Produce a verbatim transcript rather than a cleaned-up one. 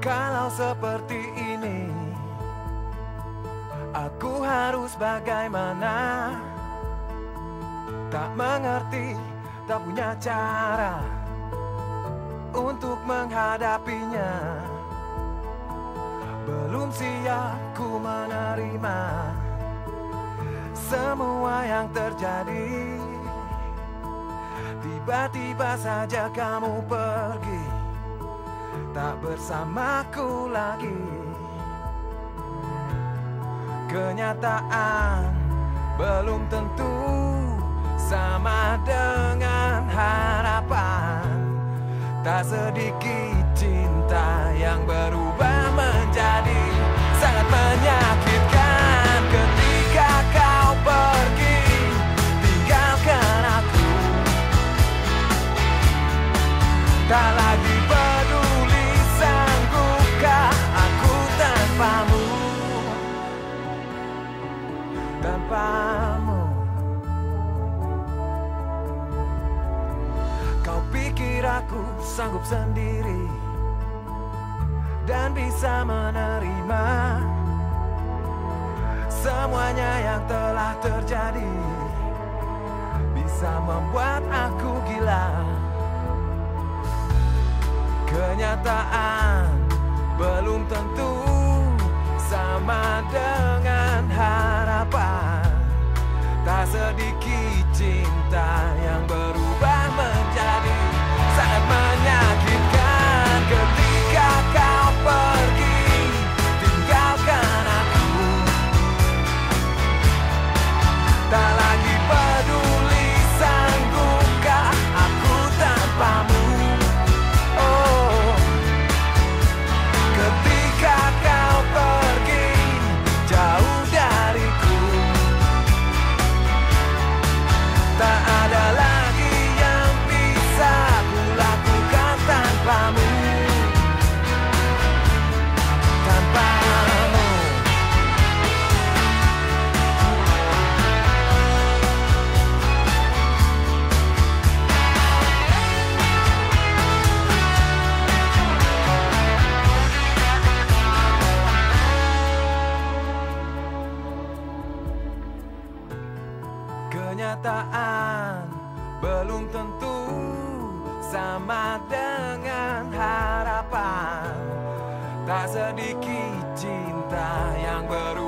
Kalau seperti ini, aku harus bagaimana? Tak mengerti, tak punya cara untuk menghadapinya. Belum siap ku menerima semua yang terjadi. Tiba-tiba saja kamu pergi, tak bersamaku lagi. Kenyataan belum tentu sama dengan harapan. Tak sedikit cinta yang berubah menjadi sangat menyakitkan. Ketika kau pergi, tinggalkan aku, tak lagi peduli sanggupkah aku tanpamu, tanpamu. Kau pikir aku sanggup sendiri dan bisa menerima semuanya yang telah terjadi. Bisa membuat aku gila. Kenyataan belum tentu sama dengan harapan. Tak sedikit cinta yang berubah menjadi sangat menyakitkan. Ketika kau pergi, tinggalkan aku, tak lagi peduli sanggupkah aku tanpamu. Oh, ketika kau pergi jauh dariku, tak ada lagi yang bisa kulakukan tanpamu, tanpamu. Kenyataan belum tentu sama dengan harapan. Tak sedikit cinta yang berubah